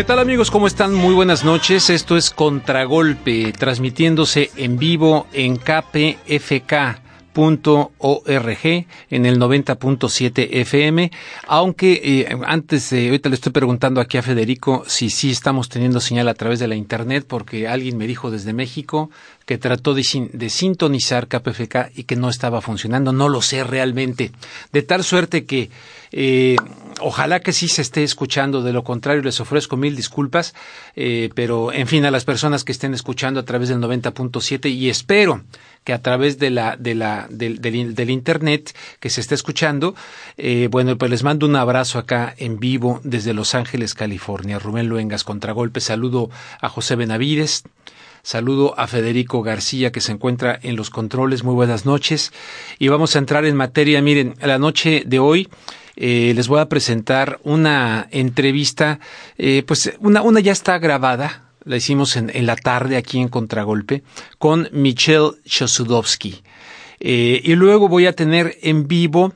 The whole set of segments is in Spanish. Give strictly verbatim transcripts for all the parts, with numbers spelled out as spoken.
¿Qué tal, amigos? ¿Cómo están? Muy buenas noches. Esto es Contragolpe, transmitiéndose en vivo en k p f k punto org en el noventa punto siete F M, aunque eh, antes de, ahorita le estoy preguntando aquí a Federico si sí estamos teniendo señal a través de la internet, porque alguien me dijo desde México que trató de, de sintonizar K P F K y que no estaba funcionando. No lo sé realmente, de tal suerte que eh, ojalá que sí se esté escuchando. De lo contrario, les ofrezco mil disculpas, eh, pero en fin, a las personas que estén escuchando a través del noventa punto siete, y espero que a través de la de la del, del, del internet que se está escuchando, eh, bueno, pues les mando un abrazo acá en vivo desde Los Ángeles, California. Rubén Luengas, Contragolpe. Saludo a José Benavides. Saludo a Federico García, que se encuentra en los controles. Muy buenas noches. Y vamos a entrar en materia. Miren, la noche de hoy eh, les voy a presentar una entrevista, eh, pues una, una ya está grabada. La hicimos en, en la tarde aquí en Contragolpe con Michelle Chossudovsky. Eh, y luego voy a tener en vivo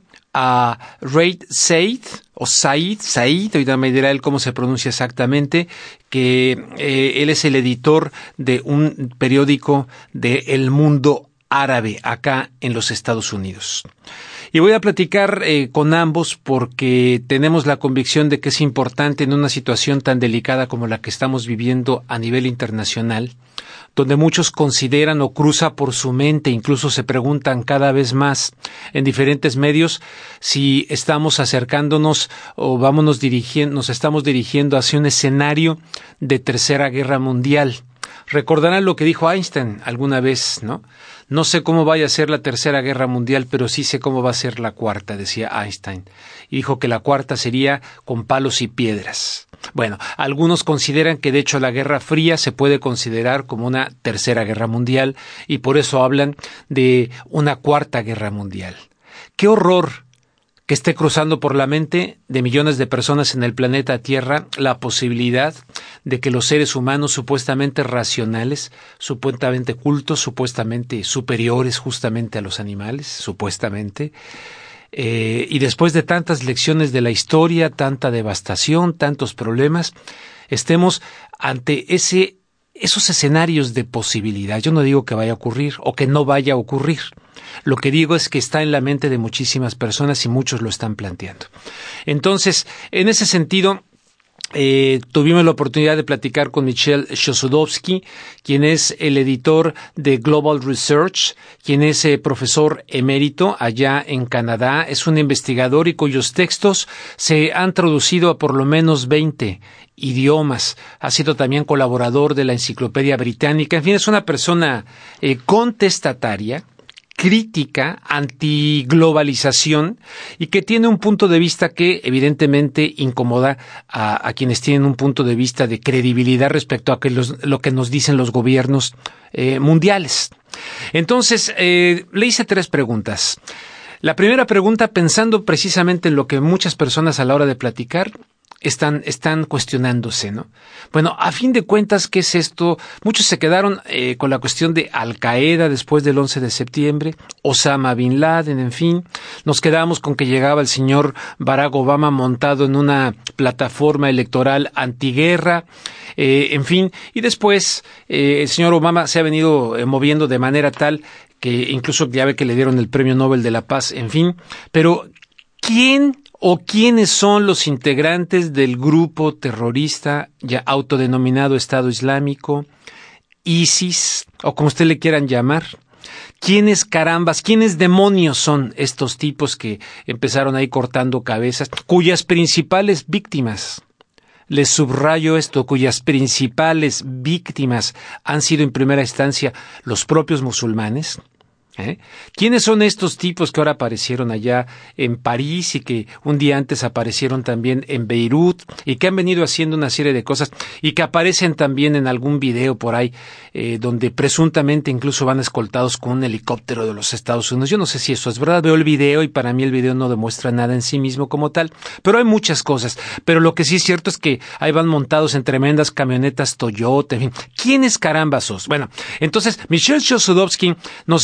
a Raid Said, o Said, Said, ahorita me dirá él cómo se pronuncia exactamente, que eh, él es el editor de un periódico de El Mundo Árabe acá en los Estados Unidos. Y voy a platicar eh, con ambos porque tenemos la convicción de que es importante en una situación tan delicada como la que estamos viviendo a nivel internacional, donde muchos consideran o cruza por su mente, incluso se preguntan cada vez más en diferentes medios si estamos acercándonos o vámonos dirigiendo, nos estamos dirigiendo hacia un escenario de tercera guerra mundial. Recordarán lo que dijo Einstein alguna vez, ¿no? No sé cómo vaya a ser la tercera guerra mundial, pero sí sé cómo va a ser la cuarta, decía Einstein. Y dijo que la cuarta sería con palos y piedras. Bueno, algunos consideran que de hecho la Guerra Fría se puede considerar como una tercera guerra mundial y por eso hablan de una cuarta guerra mundial. ¡Qué horror! Que esté cruzando por la mente de millones de personas en el planeta Tierra la posibilidad de que los seres humanos supuestamente racionales, supuestamente cultos, supuestamente superiores justamente a los animales, supuestamente, eh, y después de tantas lecciones de la historia, tanta devastación, tantos problemas, estemos ante ese, esos escenarios de posibilidad. Yo no digo que vaya a ocurrir o que no vaya a ocurrir. Lo que digo es que está en la mente de muchísimas personas y muchos lo están planteando. Entonces, en ese sentido, eh, tuvimos la oportunidad de platicar con Michelle Chossudovsky, quien es el editor de Global Research, quien es eh, profesor emérito allá en Canadá. Es un investigador y cuyos textos se han traducido a por lo menos veinte idiomas. Ha sido también colaborador de la Enciclopedia Británica. En fin, es una persona eh, contestataria, crítica, antiglobalización, y que tiene un punto de vista que evidentemente incomoda a, a quienes tienen un punto de vista de credibilidad respecto a que los, lo que nos dicen los gobiernos eh, mundiales. Entonces, eh, le hice tres preguntas. La primera pregunta, pensando precisamente en lo que muchas personas a la hora de platicar están están cuestionándose, ¿no? Bueno, a fin de cuentas, ¿qué es esto? Muchos se quedaron eh, con la cuestión de Al Qaeda después del once de septiembre, Osama Bin Laden, en fin. Nos quedamos con que llegaba el señor Barack Obama montado en una plataforma electoral antiguerra, eh, en fin. Y después eh, el señor Obama se ha venido eh, moviendo de manera tal que incluso ya ve que le dieron el Premio Nobel de la Paz, en fin. Pero, ¿quién o quiénes son los integrantes del grupo terrorista ya autodenominado Estado Islámico, ISIS, o como usted le quieran llamar? ¿Quiénes carambas, quiénes demonios son estos tipos que empezaron ahí cortando cabezas, cuyas principales víctimas, les subrayo esto, cuyas principales víctimas han sido en primera instancia los propios musulmanes? ¿Eh? ¿Quiénes son estos tipos que ahora aparecieron allá en París y que un día antes aparecieron también en Beirut y que han venido haciendo una serie de cosas y que aparecen también en algún video por ahí eh, donde presuntamente incluso van escoltados con un helicóptero de los Estados Unidos? Yo no sé si eso es verdad, veo el video y para mí el video no demuestra nada en sí mismo como tal, pero hay muchas cosas. Pero lo que sí es cierto es que ahí van montados en tremendas camionetas Toyota, en fin. ¿Quiénes carambas sos? Bueno, entonces Michelle Chossudovsky nos habla de una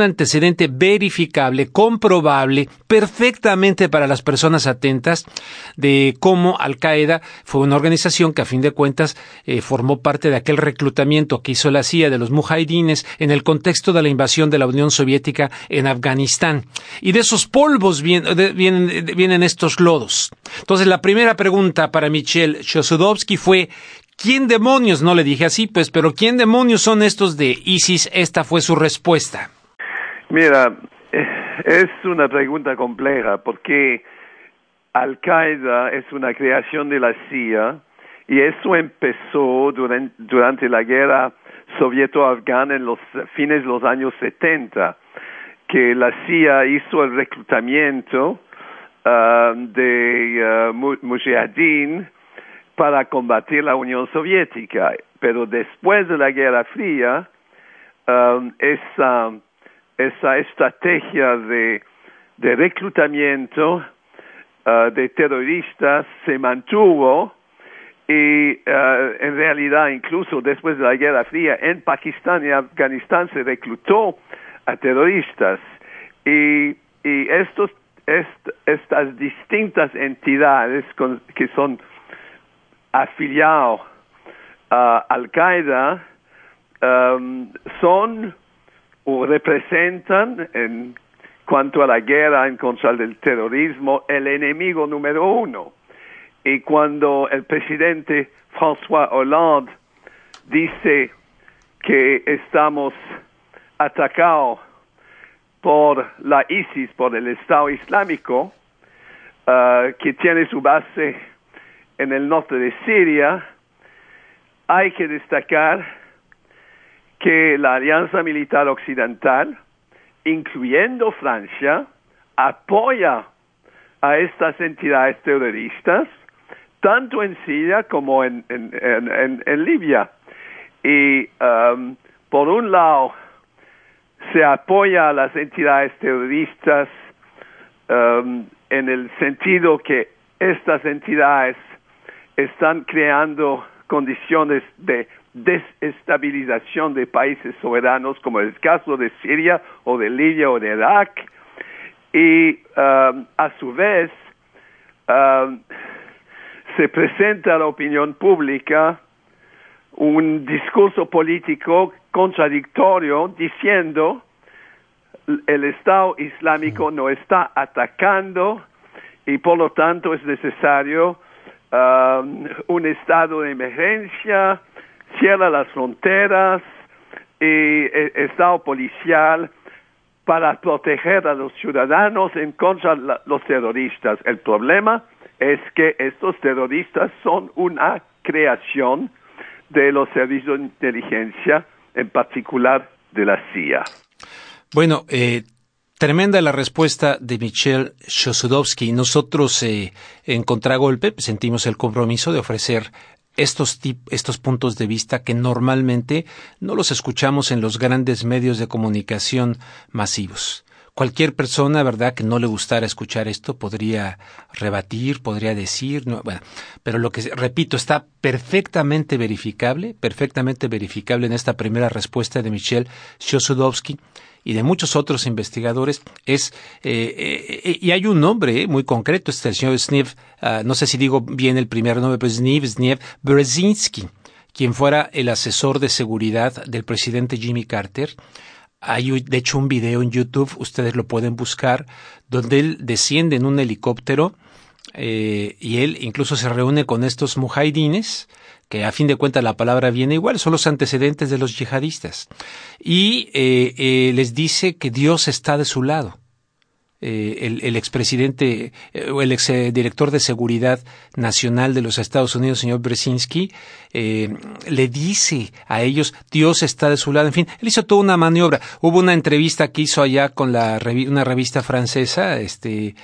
antecedente verificable, comprobable, perfectamente para las personas atentas, de cómo Al-Qaeda fue una organización que a fin de cuentas eh, formó parte de aquel reclutamiento que hizo la C I A de los mujahidines en el contexto de la invasión de la Unión Soviética en Afganistán. Y de esos polvos vienen, de, vienen, de, vienen estos lodos. Entonces, la primera pregunta para Michel Chossudovsky fue: ¿quién demonios? No le dije así, pues, pero ¿quién demonios son estos de ISIS? Esta fue su respuesta. Mira, es una pregunta compleja porque Al-Qaeda es una creación de la C I A y eso empezó durante, durante la guerra soviéto-afgana en los fines de los años setenta, que la C I A hizo el reclutamiento uh, de uh, mujahideen para combatir la Unión Soviética. Pero después de la Guerra Fría, um, esa, esa estrategia de, de reclutamiento uh, de terroristas se mantuvo y uh, en realidad incluso después de la Guerra Fría en Pakistán y Afganistán se reclutó a terroristas y, y estos, est, estas distintas entidades con, que son afiliados a Al-Qaeda um, son o representan en cuanto a la guerra en contra del terrorismo el enemigo número uno. Y cuando el presidente François Hollande dice que estamos atacados por la ISIS, por el Estado Islámico, uh, que tiene su base en el norte de Siria, hay que destacar que la Alianza Militar Occidental, incluyendo Francia, apoya a estas entidades terroristas, tanto en Siria como en, en, en, en Libia. Y um, por un lado, se apoya a las entidades terroristas um, en el sentido que estas entidades están creando condiciones de desestabilización de países soberanos, como el caso de Siria o de Libia o de Irak, y um, a su vez um, se presenta a la opinión pública un discurso político contradictorio diciendo el Estado Islámico no está atacando y por lo tanto es necesario um, un estado de emergencia, cierra las fronteras y eh, estado policial para proteger a los ciudadanos en contra de los terroristas. El problema es que estos terroristas son una creación de los servicios de inteligencia, en particular de la C I A. Bueno, eh, tremenda la respuesta de Michel Chossudovsky. Nosotros eh, en Contragolpe sentimos el compromiso de ofrecer estos tip, estos puntos de vista que normalmente no los escuchamos en los grandes medios de comunicación masivos. Cualquier persona, ¿verdad?, que no le gustara escuchar esto podría rebatir, podría decir, no, bueno, pero lo que, repito, está perfectamente verificable, perfectamente verificable en esta primera respuesta de Michel Chossudovsky y de muchos otros investigadores, es, eh, eh, y hay un nombre eh, muy concreto, este el señor Zbigniew, uh, no sé si digo bien el primer nombre, pero Zbigniew, Zbigniew Brzezinski, quien fuera el asesor de seguridad del presidente Jimmy Carter. Hay, de hecho, un video en YouTube, ustedes lo pueden buscar, donde él desciende en un helicóptero eh, y él incluso se reúne con estos mujahidines, que a fin de cuentas la palabra viene igual, son los antecedentes de los yihadistas, y eh, eh, les dice que Dios está de su lado. Eh, el, el expresidente o eh, el exdirector de Seguridad Nacional de los Estados Unidos, señor Brzezinski, eh, le dice a ellos, Dios está de su lado. En fin, él hizo toda una maniobra. Hubo una entrevista que hizo allá con la revi- una revista francesa, este,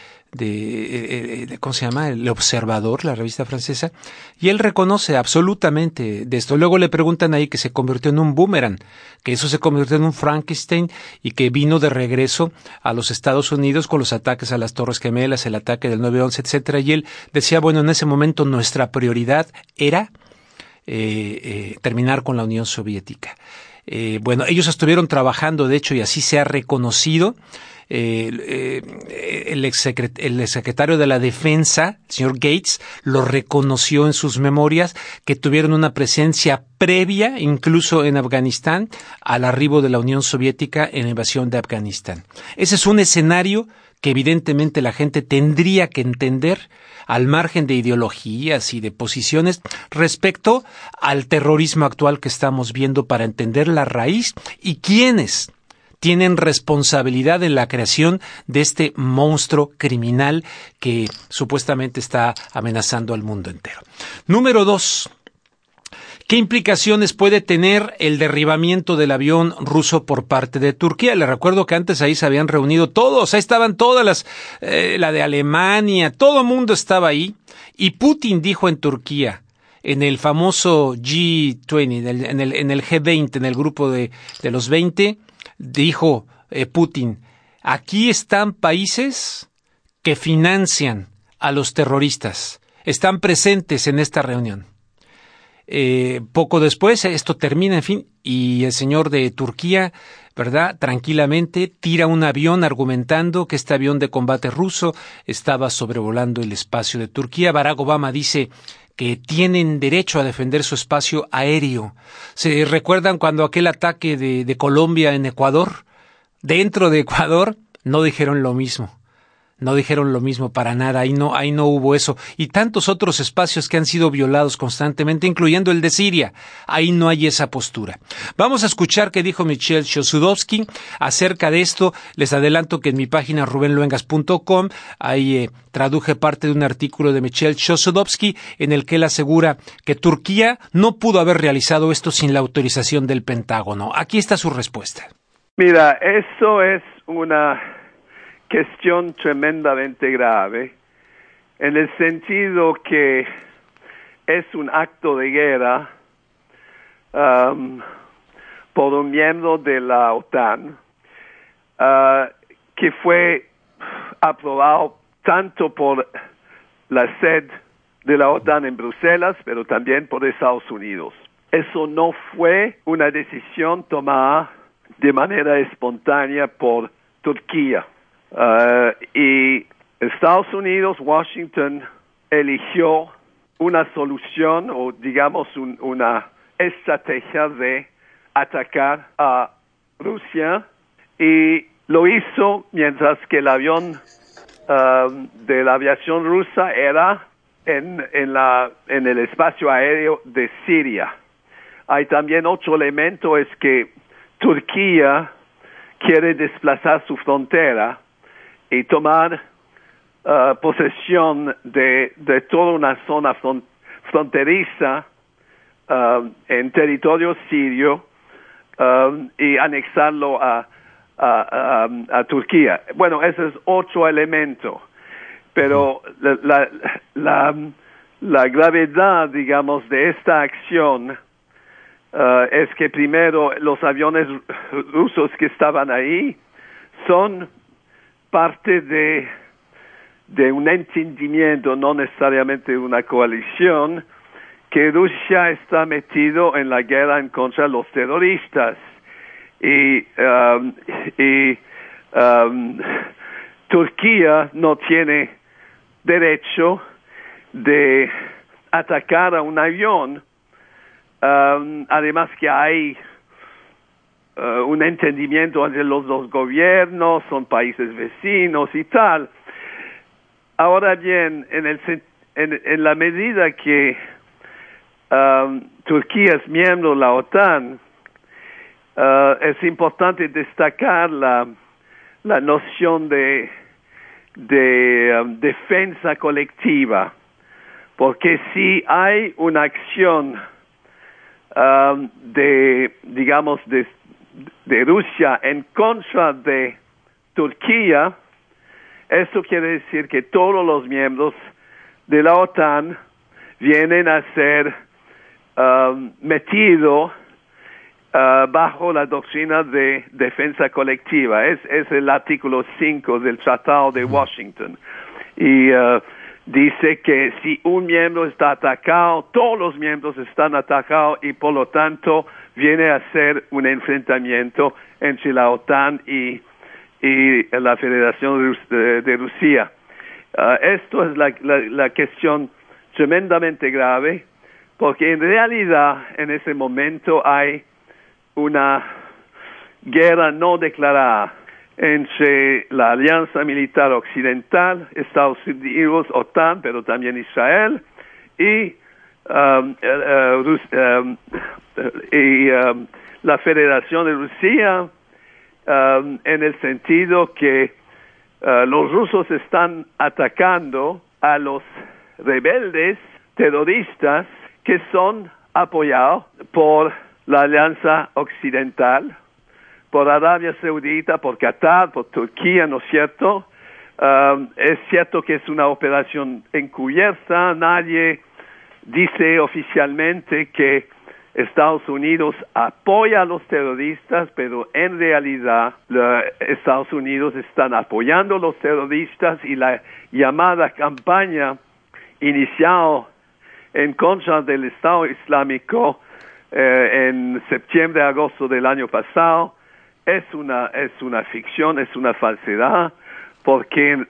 de, de, ¿cómo se llama? El Observador, la revista francesa, y él reconoce absolutamente de esto. Luego le preguntan ahí que se convirtió en un boomerang, que eso se convirtió en un Frankenstein y que vino de regreso a los Estados Unidos con los ataques a las Torres Gemelas, el ataque del nueve once, etcétera. Y él decía, bueno, en ese momento nuestra prioridad era eh, eh, terminar con la Unión Soviética. Eh, bueno, ellos estuvieron trabajando, de hecho, y así se ha reconocido. Eh, eh, el, exsecret- el exsecretario de la Defensa, el señor Gates, lo reconoció en sus memorias, que tuvieron una presencia previa, incluso en Afganistán, al arribo de la Unión Soviética en la invasión de Afganistán. Ese es un escenario que evidentemente la gente tendría que entender, al margen de ideologías y de posiciones, respecto al terrorismo actual que estamos viendo, para entender la raíz y quiénes tienen responsabilidad en la creación de este monstruo criminal que supuestamente está amenazando al mundo entero. Número dos. ¿Qué implicaciones puede tener el derribamiento del avión ruso por parte de Turquía? Les recuerdo que antes ahí se habían reunido todos, ahí estaban todas las, eh, la de Alemania, todo el mundo estaba ahí, y Putin dijo en Turquía, en el famoso G veinte, en el, en el, en el G veinte, en el grupo de, de los veinte, dijo eh, Putin, aquí están países que financian a los terroristas, están presentes en esta reunión. Eh, poco después esto termina, en fin, y el señor de Turquía, ¿verdad?, tranquilamente tira un avión argumentando que este avión de combate ruso estaba sobrevolando el espacio de Turquía. Barack Obama dice que tienen derecho a defender su espacio aéreo. ¿Se recuerdan cuando aquel ataque de, de Colombia en Ecuador? Dentro de Ecuador no dijeron lo mismo. No dijeron lo mismo para nada, ahí no, ahí no hubo eso. Y tantos otros espacios que han sido violados constantemente, incluyendo el de Siria. Ahí no hay esa postura. Vamos a escuchar qué dijo Michelle Chossudovsky acerca de esto. Les adelanto que en mi página ruben luengas punto com, ahí eh, traduje parte de un artículo de Michelle Chossudovsky en el que él asegura que Turquía no pudo haber realizado esto sin la autorización del Pentágono. Aquí está su respuesta. Mira, eso es una cuestión tremendamente grave, en el sentido que es un acto de guerra um, por un miembro de la OTAN uh, que fue aprobado tanto por la sede de la OTAN en Bruselas, pero también por Estados Unidos. Eso no fue una decisión tomada de manera espontánea por Turquía. Uh, y Estados Unidos, Washington, eligió una solución o digamos un, una estrategia de atacar a Rusia, y lo hizo mientras que el avión uh, de la aviación rusa era en, en, la, en el espacio aéreo de Siria. Hay también otro elemento, es que Turquía quiere desplazar su frontera y tomar uh, posesión de, de toda una zona front, fronteriza uh, en territorio sirio uh, y anexarlo a, a, a, a Turquía. Bueno, ese es otro elemento, pero la, la, la, la gravedad, digamos, de esta acción uh, es que primero los aviones rusos que estaban ahí son parte de, de un entendimiento, no necesariamente una coalición, que Rusia está metido en la guerra en contra de los terroristas. Y, um, y um, Turquía no tiene derecho de atacar a un avión, um, además que hay Uh, un entendimiento entre los dos gobiernos, son países vecinos y tal. Ahora bien, en, el, en, en la medida que um, Turquía es miembro de la OTAN, uh, es importante destacar la, la noción de, de um, defensa colectiva, porque si hay una acción um, de, digamos, de de Rusia en contra de Turquía, eso quiere decir que todos los miembros de la OTAN vienen a ser um, metidos uh, bajo la doctrina de defensa colectiva. Es, es el artículo cinco del Tratado de Washington. Y uh, dice que si un miembro está atacado, todos los miembros están atacados y por lo tanto viene a ser un enfrentamiento entre la OTAN y, y la Federación de, de Rusia. Uh, esto es la, la, la cuestión tremendamente grave, porque en realidad en ese momento hay una guerra no declarada entre la Alianza Militar Occidental, Estados Unidos, OTAN, pero también Israel, y, um, uh, Rus um, y um, la Federación de Rusia, um, en el sentido que uh, los rusos están atacando a los rebeldes terroristas que son apoyados por la Alianza Occidental, por Arabia Saudita, por Qatar, por Turquía, ¿no es cierto? Um, es cierto que es una operación encubierta, nadie dice oficialmente que Estados Unidos apoya a los terroristas, pero en realidad la, Estados Unidos están apoyando a los terroristas, y la llamada campaña iniciada en contra del Estado Islámico eh, en septiembre, agosto del año pasado, es una es una ficción, es una falsedad, porque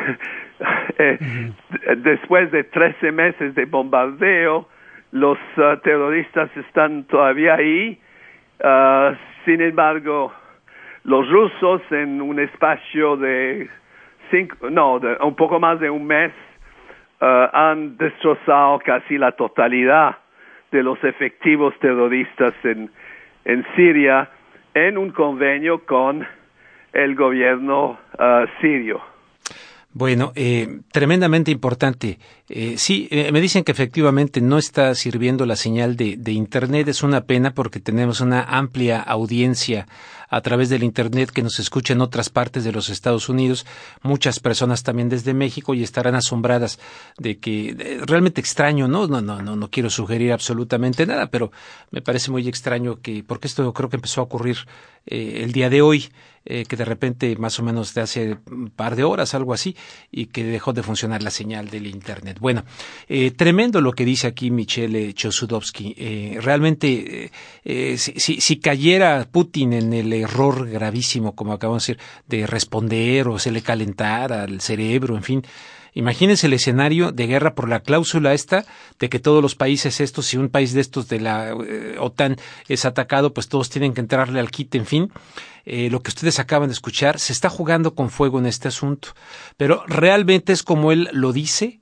eh, después de trece meses de bombardeo, los uh, terroristas están todavía ahí. Uh, sin embargo, los rusos en un espacio de cinco, no, de un poco más de un mes, uh, han destrozado casi la totalidad de los efectivos terroristas en, en Siria, en un convenio con el gobierno uh, sirio. Bueno, eh, tremendamente importante. Eh, sí, eh, me dicen que efectivamente no está sirviendo la señal de, de Internet. Es una pena porque tenemos una amplia audiencia a través del Internet que nos escucha en otras partes de los Estados Unidos, muchas personas también desde México, y estarán asombradas de que eh, realmente extraño, ¿no? No, no, no, no quiero sugerir absolutamente nada, pero me parece muy extraño que, porque esto creo que empezó a ocurrir eh, el día de hoy, eh, que de repente más o menos de hace un par de horas, algo así, y que dejó de funcionar la señal del Internet. Bueno, eh, tremendo lo que dice aquí Michele Chossudovsky. Eh, realmente, eh, eh, si, si, si cayera Putin en el error gravísimo, como acabamos de decir, de responder o se le calentara el cerebro, en fin, imagínense el escenario de guerra por la cláusula esta de que todos los países estos, si un país de estos de la eh, OTAN es atacado, pues todos tienen que entrarle al quite, en fin. Eh, lo que ustedes acaban de escuchar, se está jugando con fuego en este asunto, pero realmente es como él lo dice,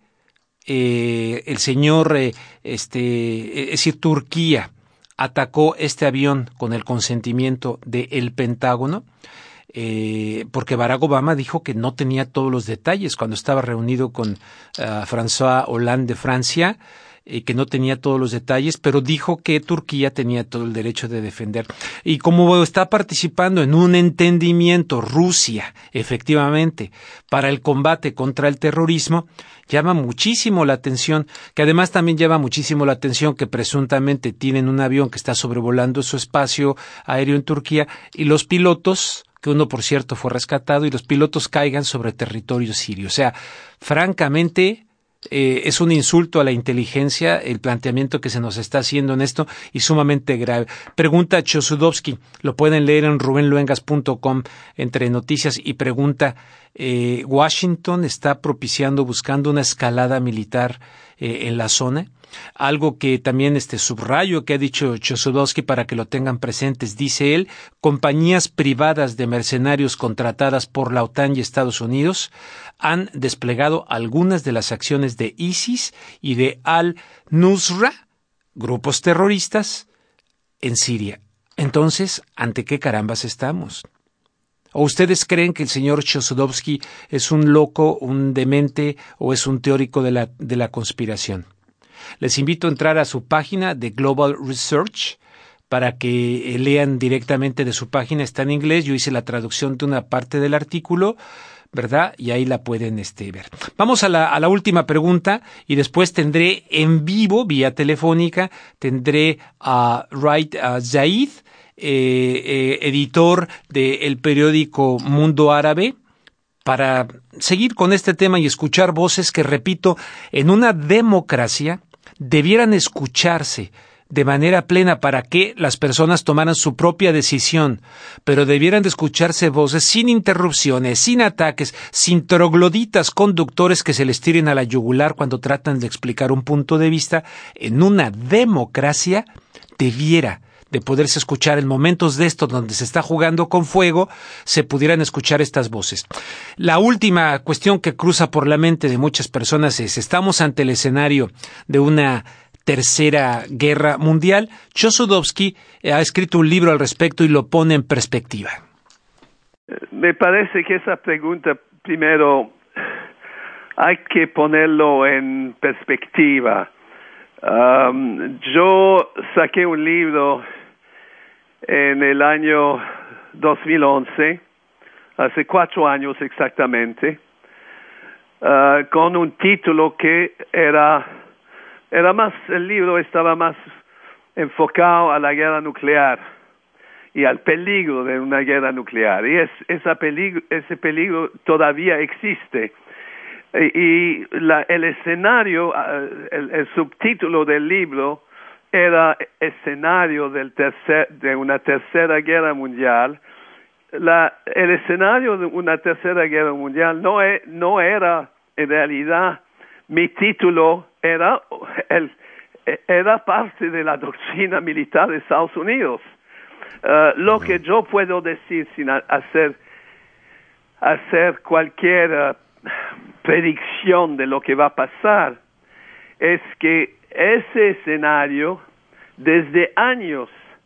eh, el señor, eh, este, es decir, Turquía atacó este avión con el consentimiento del Pentágono, eh, porque Barack Obama dijo que no tenía todos los detalles cuando estaba reunido con uh, François Hollande de Francia, eh, que no tenía todos los detalles, pero dijo que Turquía tenía todo el derecho de defender. Y como está participando en un entendimiento Rusia, efectivamente, para el combate contra el terrorismo, llama muchísimo la atención, que además también llama muchísimo la atención que presuntamente tienen un avión que está sobrevolando su espacio aéreo en Turquía, y los pilotos, que uno por cierto fue rescatado, y los pilotos caigan sobre territorio sirio. O sea, francamente, eh, es un insulto a la inteligencia el planteamiento que se nos está haciendo en esto, y sumamente grave. Pregunta Chossudovsky, lo pueden leer en ruben luengas punto com entre noticias, y pregunta, eh, ¿Washington está propiciando, buscando una escalada militar eh, en la zona? Algo que también este subrayo que ha dicho Chossudovsky para que lo tengan presentes, dice él, compañías privadas de mercenarios contratadas por la OTAN y Estados Unidos han desplegado algunas de las acciones de ISIS y de Al-Nusra, grupos terroristas, en Siria. Entonces, ¿ante qué carambas estamos? ¿O ustedes creen que el señor Chossudovsky es un loco, un demente, o es un teórico de la, de la conspiración? Les invito a entrar a su página de Global Research para que lean directamente de su página. Está en inglés, yo hice la traducción de una parte del artículo, ¿verdad? Y ahí la pueden este, ver. Vamos a la, a la última pregunta, y después tendré en vivo, vía telefónica, tendré a Raid Zaid, eh, eh, editor del periódico Mundo Árabe, para seguir con este tema y escuchar voces que, repito, en una democracia debieran escucharse de manera plena para que las personas tomaran su propia decisión, pero debieran de escucharse voces sin interrupciones, sin ataques, sin trogloditas conductores que se les tiren a la yugular cuando tratan de explicar un punto de vista. En una democracia debiera de poderse escuchar en momentos de estos donde se está jugando con fuego, se pudieran escuchar estas voces. La última cuestión que cruza por la mente de muchas personas es, ¿estamos ante el escenario de una tercera guerra mundial? Chossudovsky ha escrito un libro al respecto y lo pone en perspectiva. Me parece que esa pregunta, primero, hay que ponerlo en perspectiva. Um, yo saqué un libro en el año dos mil once, hace cuatro años exactamente, uh, con un título que era, era más, el libro estaba más enfocado a la guerra nuclear y al peligro de una guerra nuclear. Y es, esa peligro, ese peligro todavía existe. Y, y la, el escenario, el, el subtítulo del libro era escenario del tercer, de una tercera guerra mundial. La, el escenario de una tercera guerra mundial no, e, no era, en realidad, mi título era, el, era parte de la doctrina militar de Estados Unidos. Uh, lo que yo puedo decir sin hacer, hacer cualquier uh, predicción de lo que va a pasar es que ese escenario desde años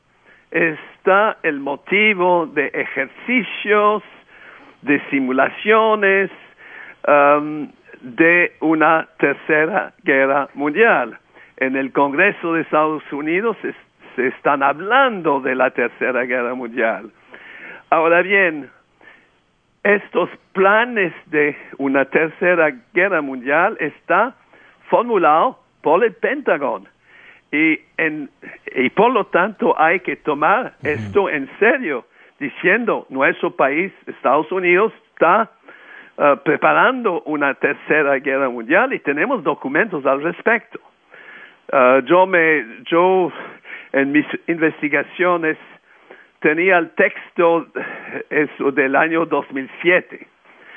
está el motivo de ejercicios, de simulaciones um, de una tercera guerra mundial. En el Congreso de Estados Unidos es, se están hablando de la tercera guerra mundial. Ahora bien, estos planes de una tercera guerra mundial está formulado por el Pentágono y, en, y por lo tanto hay que tomar uh-huh. esto en serio, diciendo nuestro país, Estados Unidos, está uh, preparando una tercera guerra mundial y tenemos documentos al respecto. Uh, yo me, yo en mis investigaciones tenía el texto eso, del año dos mil siete,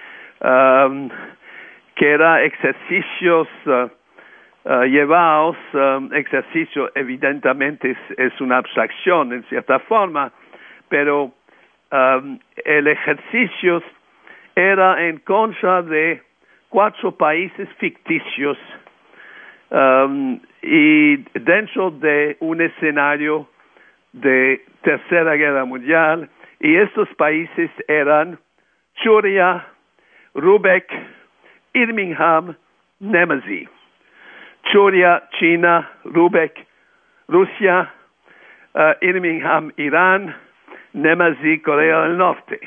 um, que era ejercicios uh, uh, llevados, um, ejercicio evidentemente es, es una abstracción en cierta forma, pero um, el ejercicio era en contra de cuatro países ficticios um, y dentro de un escenario de Tercera Guerra Mundial, y estos países eran Churia, Rubeck, Birmingham, Nemesi. Churia, China, Rubeck, Rusia, uh, Birmingham, Irán, Nemesi, Corea del Norte.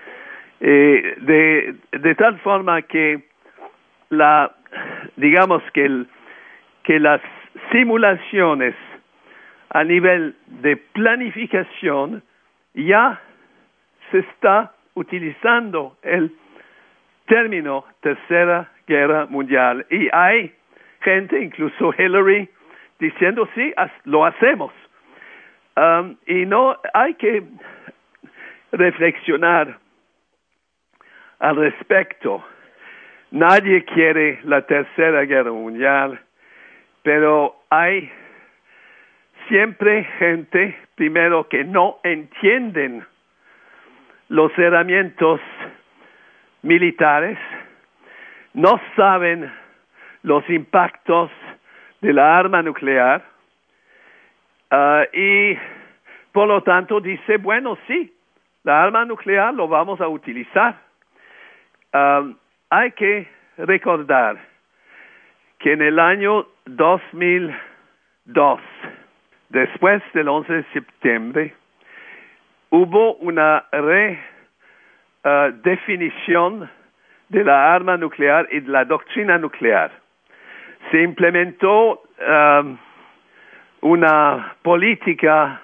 Eh, de, de tal forma que la, digamos que, el, que las simulaciones a nivel de planificación ya se está utilizando el término Tercera Guerra Mundial y hay gente, incluso Hillary, diciendo sí, lo hacemos. Um, y no hay que reflexionar al respecto. Nadie quiere la Tercera Guerra Mundial, pero hay siempre gente, primero, que no entienden los herramientas militares, no saben los impactos de la arma nuclear uh, y, por lo tanto, dice, bueno, sí, la arma nuclear lo vamos a utilizar. Um, hay que recordar que en el año dos mil dos, después del once de septiembre, hubo una redefinición uh, de la arma nuclear y de la doctrina nuclear. Se implementó um, una política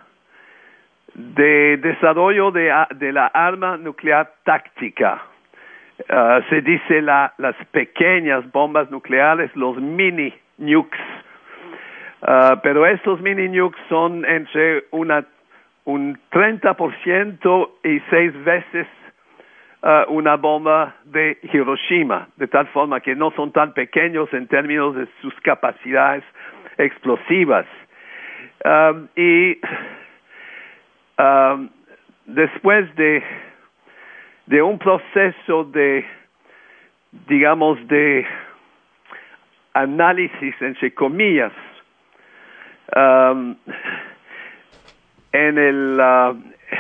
de desarrollo de, de la arma nuclear táctica. Uh, se dice la, las pequeñas bombas nucleares, los mini nukes. Uh, pero estos mini nukes son entre una, un treinta por ciento y seis veces uh, una bomba de Hiroshima, de tal forma que no son tan pequeños en términos de sus capacidades explosivas. Um, y um, después de, de un proceso de, digamos, de análisis, entre comillas, um, en el uh,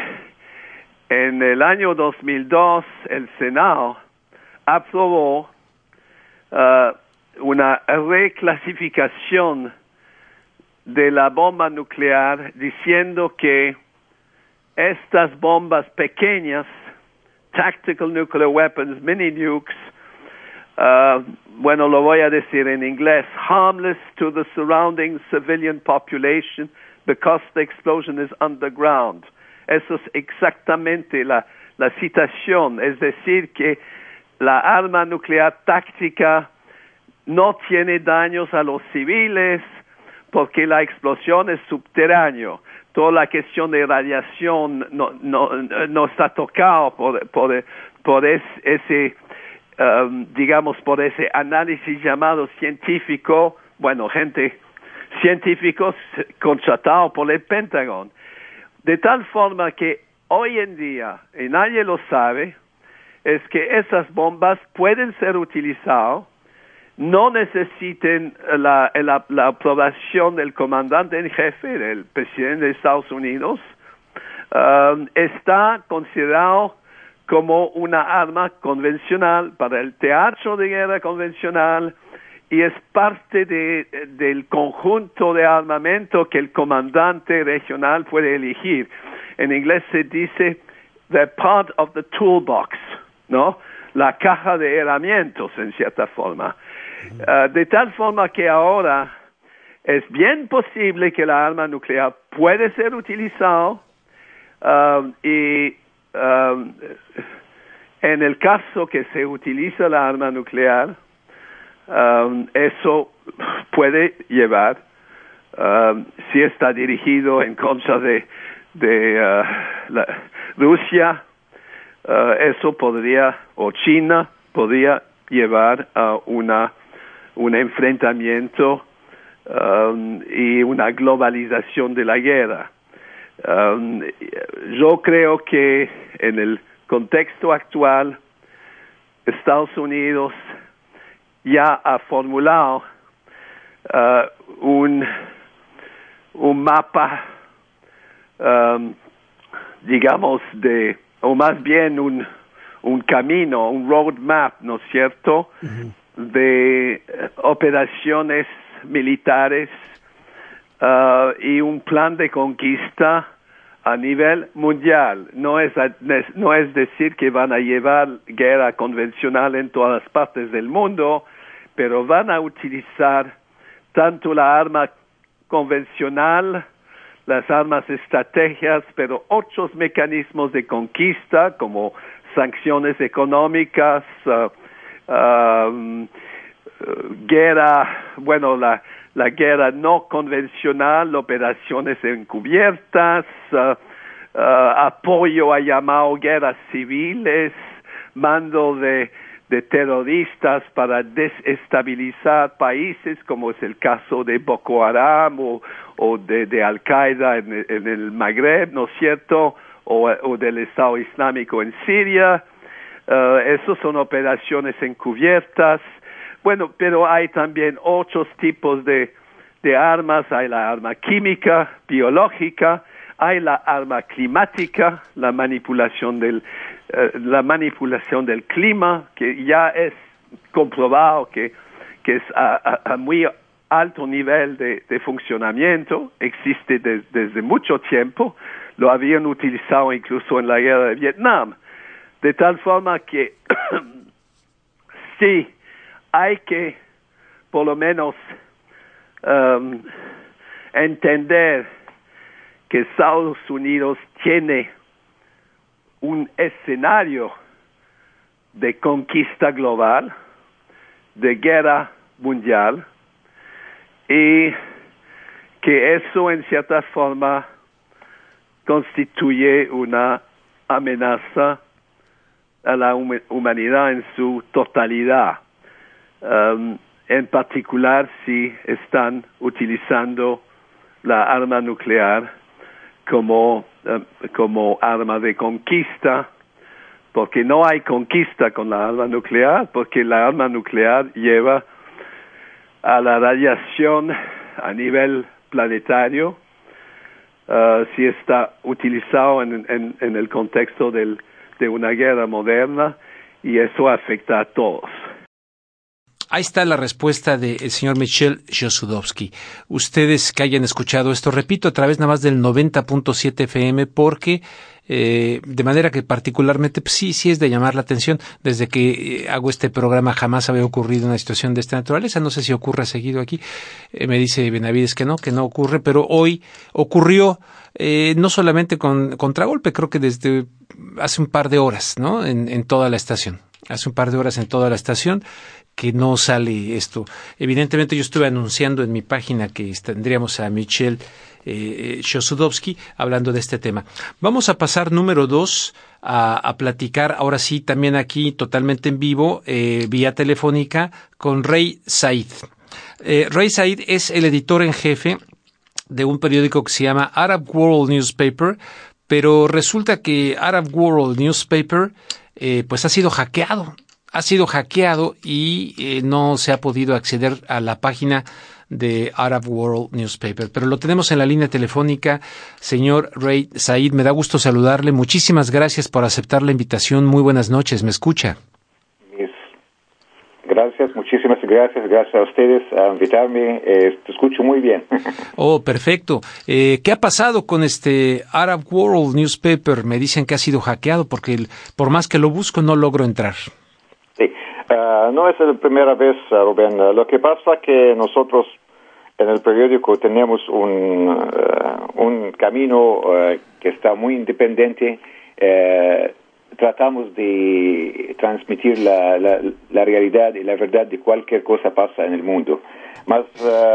en el año dos mil dos el Senado aprobó uh, una reclasificación de la bomba nuclear, diciendo que estas bombas pequeñas, tactical nuclear weapons, mini nukes, uh, bueno, lo voy a decir en inglés, harmless to the surrounding civilian population because the explosion is underground. Eso es exactamente la, la citación, es decir, que la arma nuclear táctica no tiene daños a los civiles, porque la explosión es subterráneo. Toda la cuestión de radiación no, no, no está tocado por, por, por ese, ese um, digamos, por ese análisis llamado científico, bueno, gente, científicos contratados por el Pentágono. De tal forma que hoy en día, y nadie lo sabe, es que esas bombas pueden ser utilizadas, no necesiten la, la, la aprobación del comandante en jefe, del presidente de Estados Unidos. Um, está considerado como una arma convencional para el teatro de guerra convencional y es parte de, del conjunto de armamento que el comandante regional puede elegir. En inglés se dice the part of the toolbox, ¿no? La caja de herramientas, en cierta forma. Uh, de tal forma que ahora es bien posible que la arma nuclear puede ser utilizada uh, y uh, en el caso que se utiliza la arma nuclear, um, eso puede llevar, um, si está dirigido en contra de, de uh, la, Rusia, uh, eso podría, o China, podría llevar a una un enfrentamiento um, y una globalización de la guerra. Um, yo creo que en el contexto actual, Estados Unidos ya ha formulado uh, un, un mapa, um, digamos, de, o más bien un, un camino, un roadmap, ¿no es cierto?, uh-huh. de operaciones militares uh, y un plan de conquista a nivel mundial. No es, no es decir que van a llevar guerra convencional en todas las partes del mundo, pero van a utilizar tanto la arma convencional, las armas estrategias, pero otros mecanismos de conquista como sanciones económicas, uh, Um, guerra, bueno, la, la guerra no convencional, operaciones encubiertas, uh, uh, apoyo a llamado guerras civiles, mando de, de terroristas para desestabilizar países, como es el caso de Boko Haram o, o de, de Al-Qaeda en, en el Magreb, ¿no es cierto?, o, o del Estado Islámico en Siria. Uh, esos son operaciones encubiertas. Bueno, pero hay también otros tipos de, de armas. Hay la arma química, biológica, hay la arma climática, la manipulación del, uh, la manipulación del clima, que ya es comprobado que, que es a, a, a muy alto nivel de, de funcionamiento, existe de, desde mucho tiempo, lo habían utilizado incluso en la guerra de Vietnam. De tal forma que sí, hay que por lo menos um, entender que Estados Unidos tiene un escenario de conquista global, de guerra mundial, y que eso en cierta forma constituye una amenaza a la hum- humanidad en su totalidad, um, en particular si están utilizando la arma nuclear como, uh, como arma de conquista, porque no hay conquista con la arma nuclear, porque la arma nuclear lleva a la radiación a nivel planetario, uh, si está utilizado en, en, en el contexto del, de una guerra moderna, y eso afecta a todos. Ahí está la respuesta del señor Michel Chossudovsky. Ustedes que hayan escuchado esto, repito, a través nada más del noventa punto siete F M, porque eh, de manera que particularmente pues sí, sí es de llamar la atención. Desde que eh, hago este programa jamás había ocurrido una situación de esta naturaleza. No sé si ocurre seguido aquí. Eh, me dice Benavides que no, que no ocurre, pero hoy ocurrió eh, no solamente con contragolpe, creo que desde hace un par de horas, ¿no? En, en toda la estación. Hace un par de horas en toda la estación que no sale esto. Evidentemente yo estuve anunciando en mi página que tendríamos a Michel eh, Chossudovsky hablando de este tema. Vamos a pasar número dos a, a platicar ahora sí también aquí totalmente en vivo, eh, vía telefónica con Ray Said. Eh, Ray Said es el editor en jefe de un periódico que se llama Arab World Newspaper, pero resulta que Arab World Newspaper eh, pues ha sido hackeado. ha sido hackeado y eh, no se ha podido acceder a la página de Arab World Newspaper. Pero lo tenemos en la línea telefónica. Señor Ray Said, me da gusto saludarle. Muchísimas gracias por aceptar la invitación. Muy buenas noches. ¿Me escucha? Gracias, muchísimas gracias. Gracias a ustedes a invitarme. Eh, te escucho muy bien. Oh, perfecto. Eh, ¿Qué ha pasado con este Arab World Newspaper? Me dicen que ha sido hackeado porque el, por más que lo busco no logro entrar. Sí, uh, no es la primera vez, uh, Rubén. Uh, lo que pasa es que nosotros en el periódico tenemos un, uh, un camino uh, que está muy independiente. Uh, tratamos de transmitir la, la, la realidad y la verdad de cualquier cosa pasa en el mundo. Más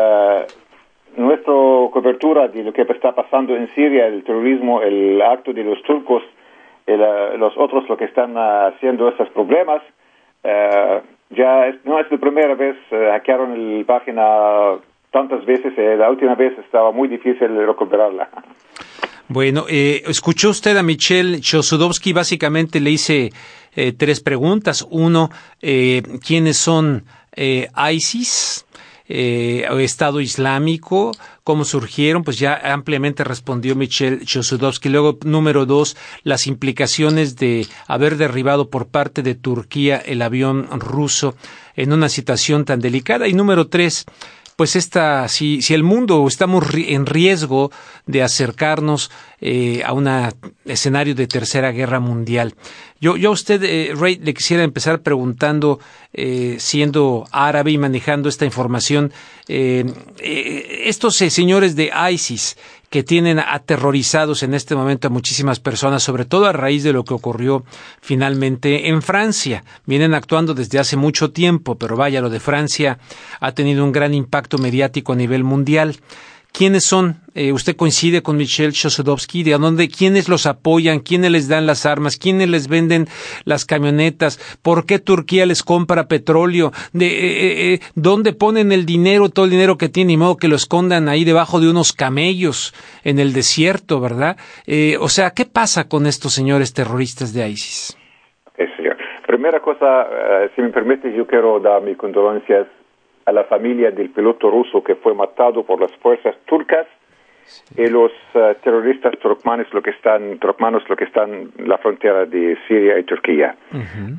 uh, nuestra cobertura de lo que está pasando en Siria, el terrorismo, el acto de los turcos, el, uh, los otros lo que están uh, haciendo estos problemas. Uh, ya es, no es la primera vez, uh, hackearon la página tantas veces, eh, la última vez estaba muy difícil recuperarla. Bueno, eh, escuchó usted a Michel Chossudovsky, básicamente le hice eh, tres preguntas. Uno, eh, ¿quiénes son eh, ISIS? Eh, Estado Islámico, cómo surgieron, pues ya ampliamente respondió Michel Chossudovsky. Luego, número dos, las implicaciones de haber derribado por parte de Turquía el avión ruso en una situación tan delicada. Y número tres, pues esta, si, si el mundo estamos en riesgo de acercarnos eh, a un escenario de tercera guerra mundial. Yo, yo a usted, eh, Ray, le quisiera empezar preguntando, eh, siendo árabe y manejando esta información, eh, eh, estos eh, señores de ISIS que tienen aterrorizados en este momento a muchísimas personas, sobre todo a raíz de lo que ocurrió finalmente en Francia. Vienen actuando desde hace mucho tiempo, pero vaya, lo de Francia ha tenido un gran impacto mediático a nivel mundial. ¿Quiénes son? Eh, ¿Usted coincide con Michel Chossudovsky? ¿De dónde? ¿Quiénes los apoyan? ¿Quiénes les dan las armas? ¿Quiénes les venden las camionetas? ¿Por qué Turquía les compra petróleo? ¿De, eh, eh, ¿Dónde ponen el dinero, todo el dinero que tienen? Y modo que lo escondan ahí debajo de unos camellos en el desierto, ¿verdad? Eh, o sea, ¿qué pasa con estos señores terroristas de ISIS? Sí, señor. Primera cosa, uh, si me permite, yo quiero dar mis condolencias a la familia del piloto ruso que fue matado por las fuerzas turcas, sí, y los uh, terroristas turkmanes lo que están turkmanos lo que están en la frontera de Siria y Turquía. Uh-huh.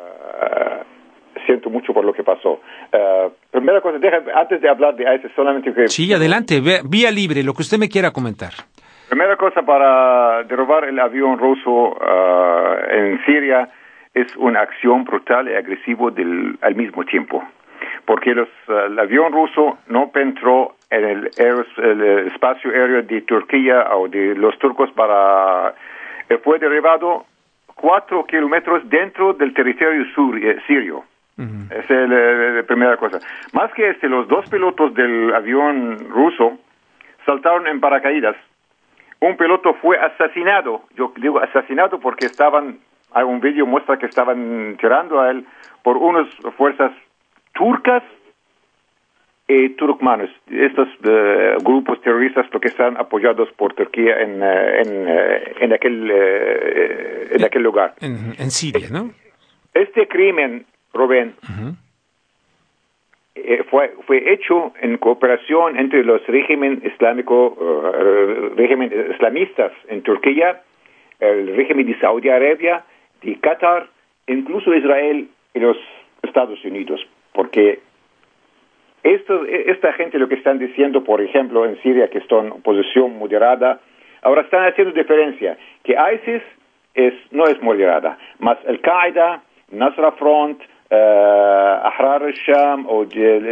uh, siento mucho por lo que pasó. Uh, primera cosa, deja, antes de hablar de ISIS, solamente que... Sí, adelante, vía libre, lo que usted me quiera comentar. Primera cosa, para derribar el avión ruso uh, en Siria es una acción brutal y agresiva del, al mismo tiempo. Porque los, uh, el avión ruso no penetró en el, aer, el espacio aéreo de Turquía o de los turcos para... Eh, fue derribado cuatro kilómetros dentro del territorio sur, eh, sirio. Uh-huh. Esa es la, la primera cosa. Más que este, los dos pilotos del avión ruso saltaron en paracaídas. Un piloto fue asesinado. Yo digo asesinado porque estaban, hay un vídeo muestra que estaban tirando a él por unas fuerzas turcas y turkmanos, estos uh, grupos terroristas que están apoyados por Turquía en, uh, en, uh, en, aquel, uh, en aquel lugar. En, en Siria, ¿no? Este crimen, Rubén, uh-huh. eh, fue, fue hecho en cooperación entre los regímenes islámicos, uh, regímenes islamistas en Turquía, el régimen de Saudi Arabia, de Qatar, incluso Israel y los Estados Unidos, porque Esto, esta gente lo que están diciendo, por ejemplo, en Siria, que está en oposición moderada, ahora están haciendo diferencia, que ISIS es, no es moderada, más Al-Qaeda, Nusra Front, uh, Ahrar al-Sham, o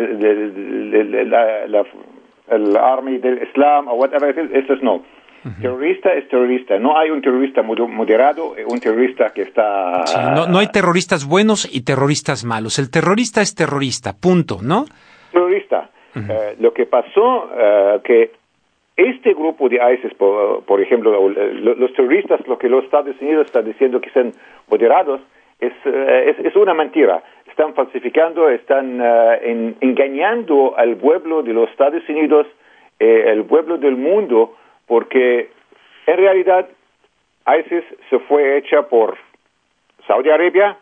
el Army del Islam, o whatever, estos no. Uh-huh. Terrorista es terrorista. No hay un terrorista moderado, un terrorista que está... Sí, no, no hay terroristas buenos y terroristas malos. El terrorista es terrorista, punto, ¿no? Terrorista. Uh-huh. Uh, lo que pasó, uh, que este grupo de ISIS, por, por ejemplo, los terroristas, lo que los Estados Unidos están diciendo que son moderados, es, uh, es, es una mentira. Están falsificando, están uh, en, engañando al pueblo de los Estados Unidos, eh, el pueblo del mundo, porque en realidad ISIS se fue hecha por Saudi Arabia,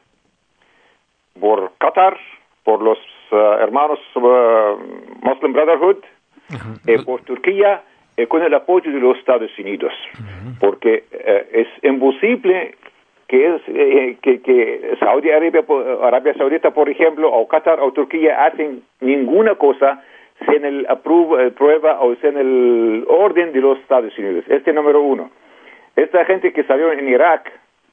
por Qatar, por los uh, hermanos uh, Muslim Brotherhood, uh-huh. eh, por Turquía, eh, con el apoyo de los Estados Unidos, uh-huh. porque eh, es imposible que, es, eh, que, que Saudi Arabia, Arabia Saudita, por ejemplo, o Qatar o Turquía hacen ninguna cosa sin el aprueba, prueba o sin el orden de los Estados Unidos. Este número uno. Esta gente que salió en Irak,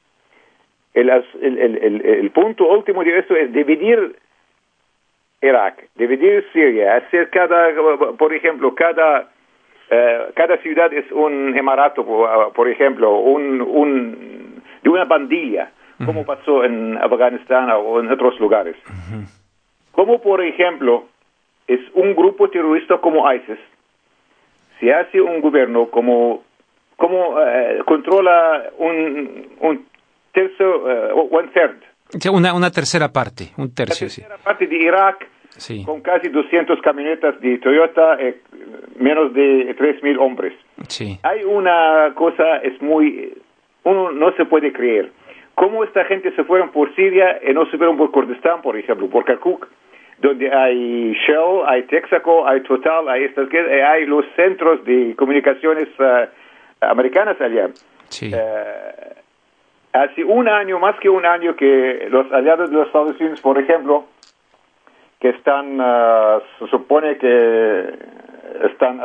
el, el, el, el punto último de esto es dividir Irak, dividir Siria, hacer cada, por ejemplo, cada uh, cada ciudad es un emirato, por, por ejemplo, un, un de una bandilla, uh-huh. como pasó en Afganistán o en otros lugares. Uh-huh. Como por ejemplo, es un grupo terrorista como ISIS, se hace un gobierno como, como uh, controla un, un tercio, uh, one third. Una, una tercera parte, un tercio, La tercera sí. parte de Irak, sí. con casi doscientas camionetas de Toyota, eh, menos de tres mil hombres. Sí. Hay una cosa, es muy, uno no se puede creer. ¿Cómo esta gente se fueron por Siria y no se fueron por Kurdistán, por ejemplo, por Kirkuk, donde hay Shell, hay Texaco, hay Total, hay estas, hay los centros de comunicaciones uh, americanas allá. Sí. Uh, hace un año, más que un año, que los aliados de los Estados Unidos, por ejemplo, que están, uh, se supone que están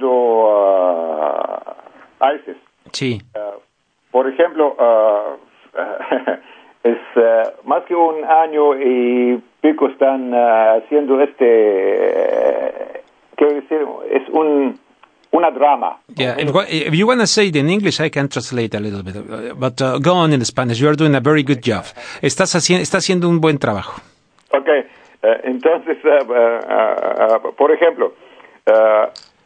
atacando a uh, ISIS. Sí. Uh, por ejemplo, uh, es uh, más que un año y pico están uh, haciendo este, uh, quiero decir, es un una drama. Yeah, and what, if you want to say it in English, I can translate a little bit, but uh, go on in Spanish. You are doing a very good job. Estás haciendo, está haciendo un buen trabajo. Okay, uh, entonces, uh, uh, uh, por ejemplo, uh,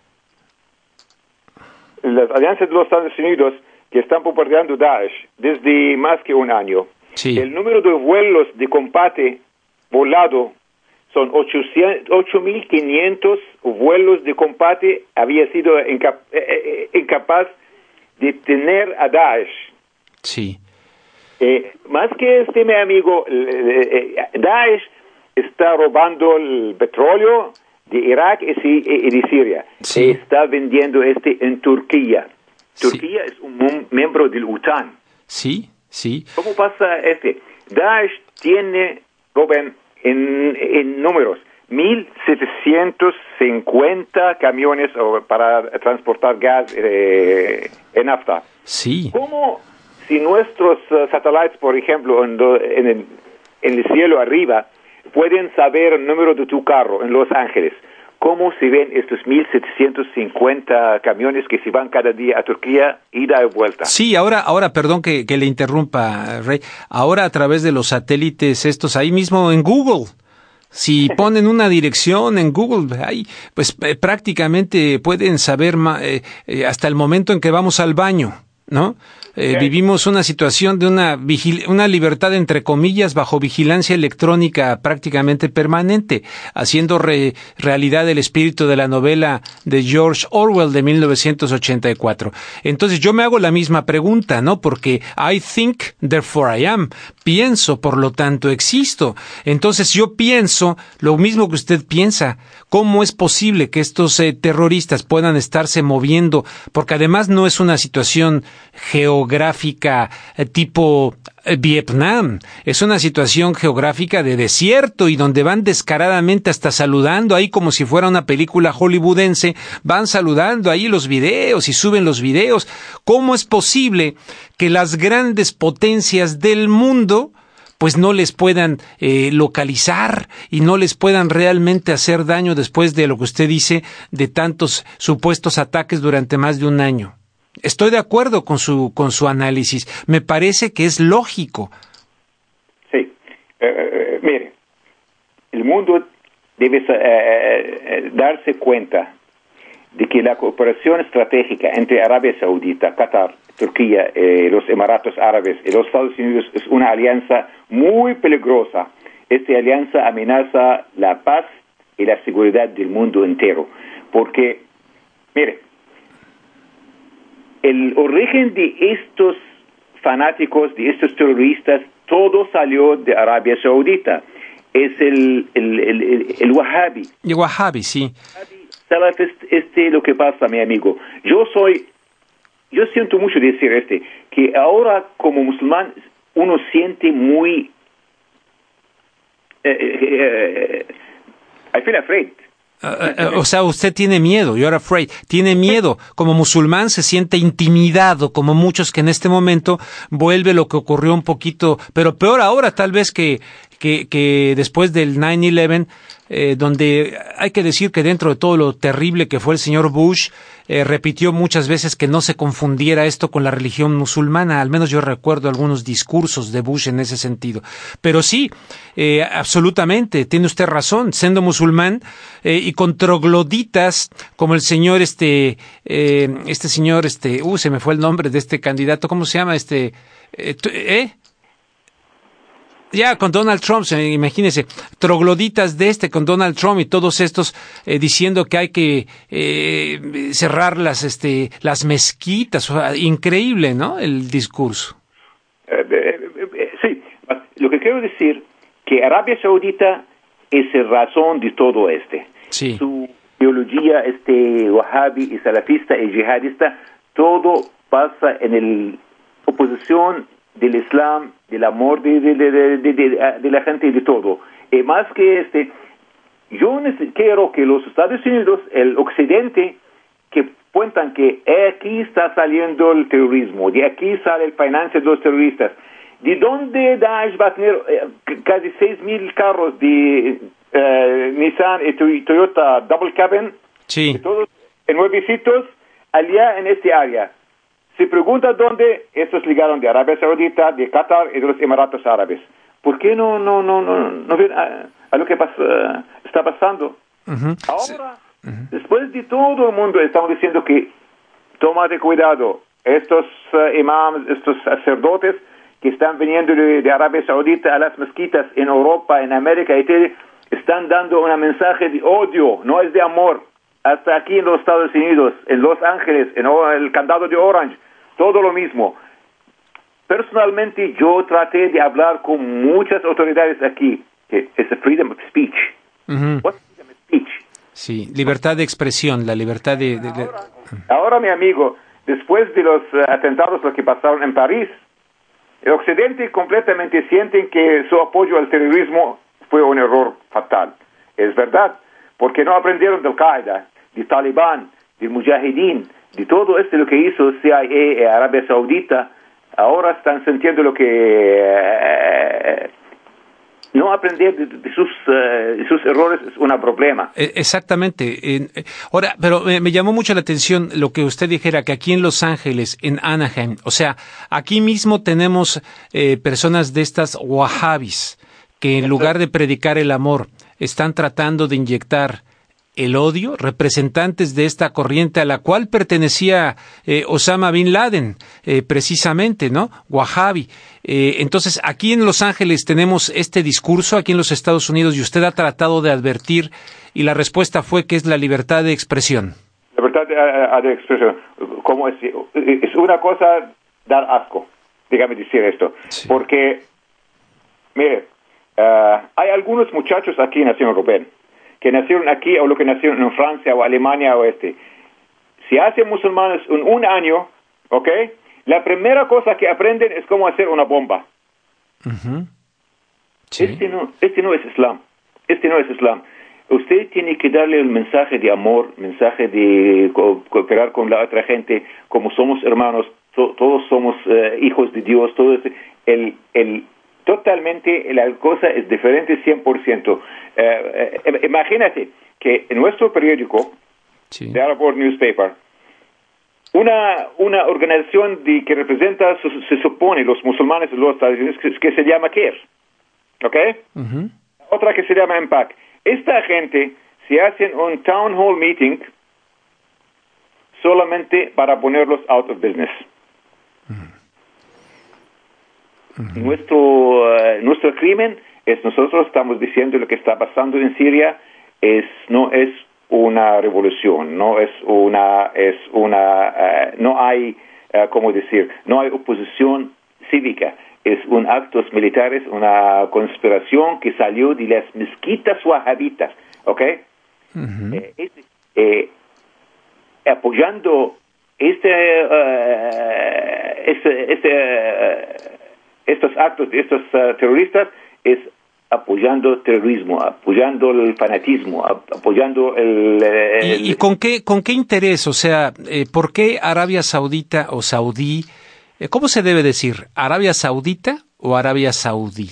las alianzas de los Estados Unidos que están bombardeando Daesh desde más que un año. Sí. El número de vuelos de combate volado son ocho mil quinientos vuelos de combate, había sido incap eh, incapaz de tener a Daesh. Sí. Eh, más que este, mi amigo, eh, eh, Daesh está robando el petróleo de Irak y, y de Siria. Sí. Está vendiendo este en Turquía. Turquía sí. es un miembro del OTAN. Sí, sí. ¿Cómo pasa este? Daesh tiene, Rubén, en, en números, mil setecientos cincuenta camiones para transportar gas eh, en nafta. Sí. ¿Cómo si nuestros uh, satélites, por ejemplo, en, do, en, el, en el cielo arriba, pueden saber el número de tu carro en Los Ángeles? ¿Cómo se ven estos mil setecientos cincuenta camiones que se van cada día a Turquía, ida y vuelta? Sí, ahora, ahora, perdón que, que le interrumpa, Rey. Ahora a través de los satélites estos, ahí mismo en Google, Si ponen una dirección en Google, ahí, pues eh, prácticamente pueden saber ma, eh, eh, hasta el momento en que vamos al baño, ¿no? Eh, vivimos una situación de una vigil- una libertad entre comillas bajo vigilancia electrónica prácticamente permanente, haciendo re- realidad el espíritu de la novela de George Orwell de mil novecientos ochenta y cuatro. Entonces yo me hago la misma pregunta, ¿no? Porque I think, therefore I am. Pienso, por lo tanto existo. Entonces yo pienso lo mismo que usted piensa. ¿Cómo es posible que estos eh, terroristas puedan estarse moviendo? Porque además no es una situación geográfica eh, tipo eh, Vietnam. Es una situación geográfica de desierto y donde van descaradamente hasta saludando ahí como si fuera una película hollywoodense. Van saludando ahí los videos y suben los videos. ¿Cómo es posible que las grandes potencias del mundo pues no les puedan eh, localizar y no les puedan realmente hacer daño después de lo que usted dice de tantos supuestos ataques durante más de un año? Estoy de acuerdo con su con su análisis. Me parece que es lógico. Sí. Eh, mire, el mundo debe eh, darse cuenta de que la cooperación estratégica entre Arabia Saudita, Qatar, Turquía, eh, los Emiratos Árabes y los Estados Unidos es una alianza muy peligrosa. Esta alianza amenaza la paz y la seguridad del mundo entero. Porque, mire, el origen de estos fanáticos, de estos terroristas, todo salió de Arabia Saudita. Es el, el, el, el, el Wahhabi. El Wahhabi, sí. Salafist, este lo que pasa, mi amigo. Yo soy, yo siento mucho decir este, que ahora como musulmán uno siente muy, eh, eh, I feel afraid. Uh, uh, o sea, usted tiene miedo, you're afraid, tiene miedo, como musulmán se siente intimidado, como muchos que en este momento vuelve lo que ocurrió un poquito, pero peor ahora tal vez que, que, que después del nueve once, eh, donde hay que decir que dentro de todo lo terrible que fue el señor Bush, eh, repitió muchas veces que no se confundiera esto con la religión musulmana, al menos yo recuerdo algunos discursos de Bush en ese sentido. Pero sí, eh, absolutamente, tiene usted razón, siendo musulmán eh, y con trogloditas como el señor este, eh, este señor este, uh, se me fue el nombre de este candidato, ¿cómo se llama este? Eh, ¿eh? Ya, con Donald Trump, imagínese, trogloditas de este con Donald Trump y todos estos eh, diciendo que hay que eh, cerrar las este las mezquitas. O sea, increíble, ¿no? El discurso. Eh, eh, eh, sí, lo que quiero decir que Arabia Saudita es la razón de todo este. Sí. Su ideología este wahhabi y salafista y jihadista, todo pasa en el oposición del Islam, del amor de, de, de, de, de, de, de la gente y de todo. Y más que este, yo quiero que los Estados Unidos, el occidente, que cuentan que aquí está saliendo el terrorismo, de aquí sale el financiamiento de los terroristas. ¿De dónde Daesh va a tener eh, casi seis mil carros de eh, Nissan y Toyota Double Cabin? Sí. Todos en nuevecitos allá en este área. Se pregunta dónde estos llegaron de Arabia Saudita, de Qatar y de los Emiratos Árabes. ¿Por qué no no no no no ven a, a lo que pas, uh, está pasando? Uh-huh. Ahora, sí. uh-huh. Después de todo el mundo estamos diciendo que tómate cuidado. Estos uh, imams, estos sacerdotes que están viniendo de, de Arabia Saudita a las mezquitas en Europa, en América y todo, están dando un mensaje de odio, no es de amor. Hasta aquí en los Estados Unidos, en Los Ángeles, en el condado de Orange, todo lo mismo. Personalmente, yo traté de hablar con muchas autoridades aquí. Es freedom of speech. Uh-huh. What's freedom of speech? Sí, libertad de expresión, la libertad de... de, de... Ahora, ahora, mi amigo, después de los uh, atentados lo que pasaron en París, el Occidente completamente siente que su apoyo al terrorismo fue un error fatal. Es verdad, porque no aprendieron de Al-Qaeda, de Talibán, del Mujahideen, de todo esto lo que hizo C I A y Arabia Saudita. Ahora están sintiendo lo que eh, no aprender de, de, sus, uh, de sus errores es un problema. Exactamente. Ahora, pero me, me llamó mucho la atención lo que usted dijera, que aquí en Los Ángeles, en Anaheim, o sea, aquí mismo tenemos eh, personas de estas wahhabis, que en lugar de predicar el amor, están tratando de inyectar el odio, representantes de esta corriente a la cual pertenecía eh, Osama Bin Laden, eh, precisamente, ¿no? Wahhabi. Eh, entonces, aquí en Los Ángeles tenemos este discurso, aquí en los Estados Unidos, y usted ha tratado de advertir, y la respuesta fue que es la libertad de expresión. Libertad de, de expresión. ¿Cómo es? Es una cosa dar asco, dígame decir esto, sí. Porque, mire, uh, hay algunos muchachos aquí en Nación Europea que nacieron aquí o lo que nacieron en Francia o Alemania o este. Si hacen musulmanes en un año, ¿ok? La primera cosa que aprenden es cómo hacer una bomba. Uh-huh. Sí. Este no, este no es Islam. Este no es Islam. Usted tiene que darle el mensaje de amor, mensaje de co- cooperar con la otra gente, como somos hermanos, to- todos somos uh, hijos de Dios, todo es el el totalmente la cosa es diferente cien por ciento. Eh, eh, imagínate que en nuestro periódico, sí. The Arab World Newspaper, una una organización de, que representa, se, se supone, los musulmanes de los Estados Unidos, que, que se llama CARE, ¿ok? Uh-huh. Otra que se llama Impact. Esta gente se hacen un town hall meeting solamente para ponerlos out of business. Uh-huh. Uh-huh. Nuestro uh, nuestro crimen es nosotros estamos diciendo lo que está pasando en Siria es no es una revolución, no es una es una uh, no hay uh, cómo decir no hay oposición cívica, es un actos militares, una conspiración que salió de las mezquitas wahhabitas, ¿ok? Uh-huh. eh, eh, eh, apoyando este uh, este este uh, estos actos de estos uh, terroristas es apoyando terrorismo, apoyando el fanatismo, apoyando el... el ¿Y, y con qué con qué interés? O sea, eh, ¿por qué Arabia Saudita o Saudí? Eh, ¿Cómo se debe decir? ¿Arabia Saudita o Arabia Saudí?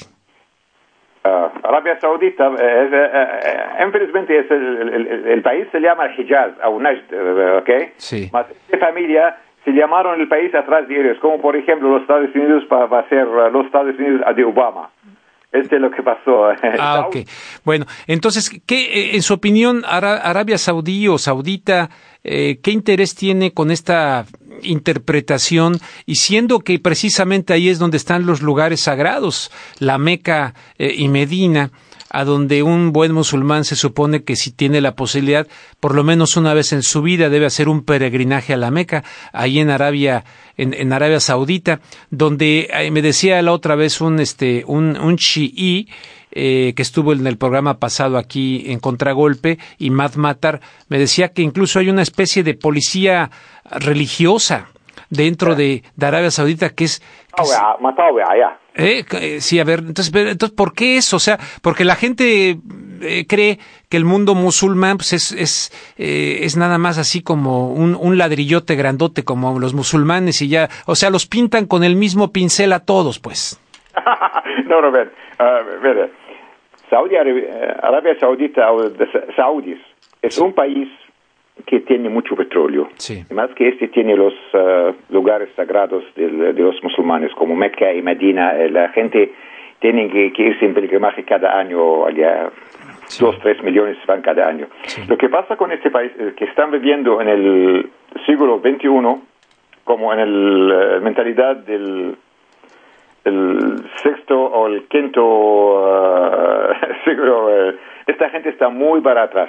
Uh, Arabia Saudita, eh, eh, infelizmente es el, el, el, el país se llama Hijaz, o Najd, ¿ok? Sí. Mas esta familia se llamaron el país atrás de ellos, como por ejemplo los Estados Unidos va, va a ser uh, los Estados Unidos de Obama. Este es lo que pasó. Ah, ok. Bueno, entonces, ¿qué, en su opinión, Ara- Arabia Saudí o Saudita, eh, qué interés tiene con esta interpretación? Y siendo que precisamente ahí es donde están los lugares sagrados, la Meca eh, y Medina, a donde un buen musulmán se supone que si tiene la posibilidad, por lo menos una vez en su vida debe hacer un peregrinaje a la Meca, ahí en Arabia, en, en Arabia Saudita, donde eh, me decía la otra vez un este un, un chií eh, que estuvo en el programa pasado aquí en Contragolpe, y Matt Matar, me decía que incluso hay una especie de policía religiosa dentro de, de Arabia Saudita que es... Que es Eh, sí, a ver, entonces, entonces, ¿por qué eso? O sea, porque la gente eh, cree que el mundo musulmán pues es es eh, es nada más así como un, un ladrillote grandote como los musulmanes y ya, o sea, los pintan con el mismo pincel a todos, pues. no, no, ven, uh, ven, Saudi Arabia, Arabia Saudita o Saudis es sí. un país que tiene mucho petróleo, sí. más que este tiene los uh, lugares sagrados de, de los musulmanes como Mecca y Medina. La gente tiene que, que irse en peregrinaje cada año allá, sí. dos, tres millones van cada año. Sí. Lo que pasa con este país es que están viviendo en el siglo veintiuno como en la uh, mentalidad del el sexto o el quinto uh, siglo. Uh, esta gente está muy para atrás.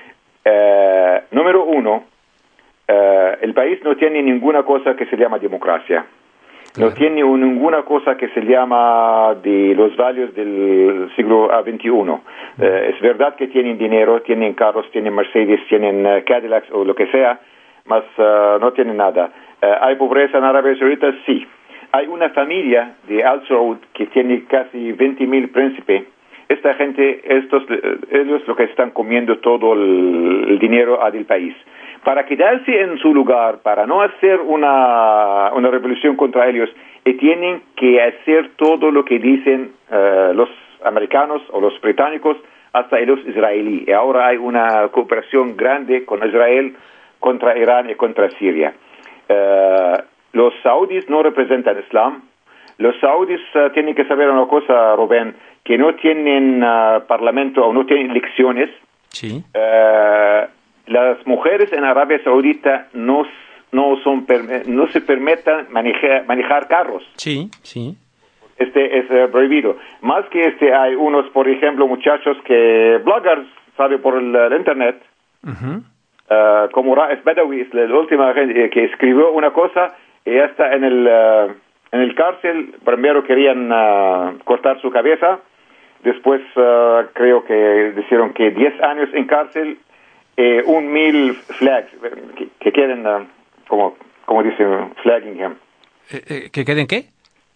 Uh, número uno, uh, el país no tiene ninguna cosa que se llama democracia, no tiene un, ninguna cosa que se llama de los valores del siglo veintiuno. Uh, es verdad que tienen dinero, tienen carros, tienen Mercedes, tienen uh, Cadillacs o lo que sea, mas uh, no tienen nada. Uh, ¿Hay pobreza en Arabia Saudita? Sí. Hay una familia de Al Saud que tiene casi veinte mil príncipes. Esta gente, estos, ellos lo que están comiendo todo el, el dinero del país. Para quedarse en su lugar, para no hacer una, una revolución contra ellos, y tienen que hacer todo lo que dicen uh, los americanos o los británicos, hasta los israelíes. Y ahora hay una cooperación grande con Israel contra Irán y contra Siria. Uh, los saudíes no representan Islam. Los saudíes uh, tienen que saber una cosa, Rubén, que no tienen uh, parlamento o no tienen elecciones, sí. uh, las mujeres en Arabia Saudita no, no, son, no se permitan manejar, manejar carros. Sí, sí. Este es uh, prohibido. Más que este, hay unos, por ejemplo, muchachos que, bloggers, sabe, por el, el internet, Uh-huh. uh, como Raif Badawi, es la última gente que escribió una cosa y ya está en el, uh, en el cárcel. Primero querían uh, cortar su cabeza, después uh, creo que dijeron que diez años en cárcel, eh, un mil flags, que, que queden, uh, como, como dicen, flagging him. Eh, eh, ¿Que queden qué?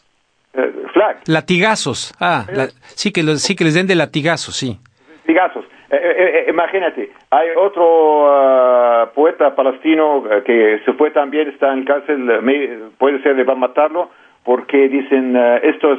Uh, flag. Latigazos. Ah, la, sí, que los, sí que les den de latigazos, sí. Latigazos. Eh, eh, eh, imagínate, hay otro uh, poeta palestino uh, que se fue también, está en cárcel, me, puede ser, le va a matarlo, porque dicen, uh, esto es